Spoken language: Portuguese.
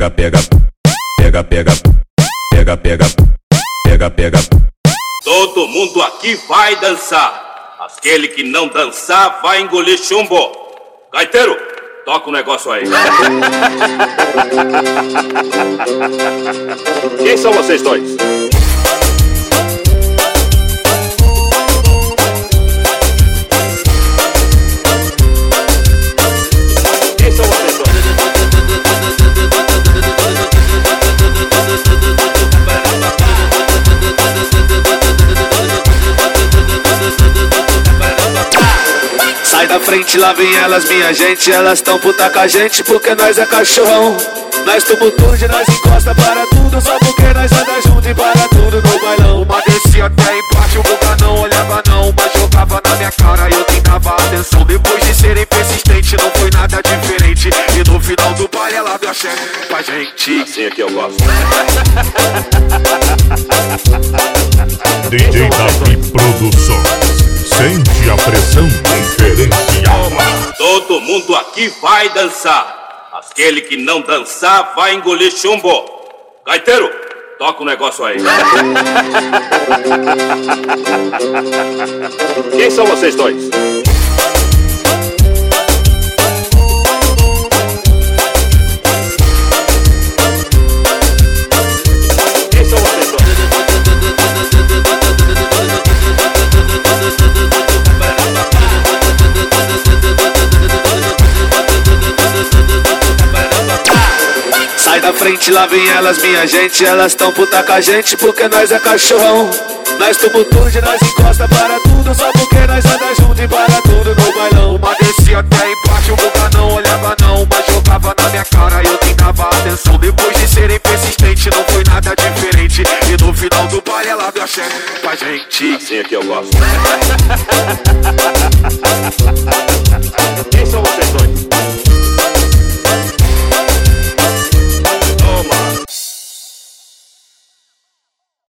pega, pega, pega, pega, pega, pega, pega, pega. Todo mundo aqui vai dançar. Aquele que não dançar vai engolir chumbo. Gaiteiro, toca o negócio aí. Quem são vocês dois? Sai da frente, lá vem elas, minha gente. Elas tão puta com a gente porque nós é cachorrão. Nós tumultude, nós encosta para tudo, só porque nós anda junto e para tudo no bailão. Uma descia até embaixo, o Guga não olhava não, mas jogava na minha cara e eu tentava atenção. Depois de serem persistentes, não foi nada diferente. E no final do baile ela deu a chefe pra gente. Assim é que eu gosto. DJ Davi Produções. Sente a pressão diferencial. Todo mundo aqui vai dançar. Aquele que não dançar vai engolir chumbo. Gaiteiro, toca o negócio aí. Quem são vocês dois? Quem são vocês dois? Sai da frente, lá vem elas, minha gente. Elas tão puta com a gente porque nós é cachorrão. Nós tumultude, nós encosta para tudo, só porque nós anda junto e para tudo no bailão. Uma descia até embaixo, o Guga não olhava não, mas jogava na minha cara e eu tentava atenção. Depois de serem persistentes, não foi nada diferente. E no final do baile ela deu a chefe pra gente. Assim é que eu gosto.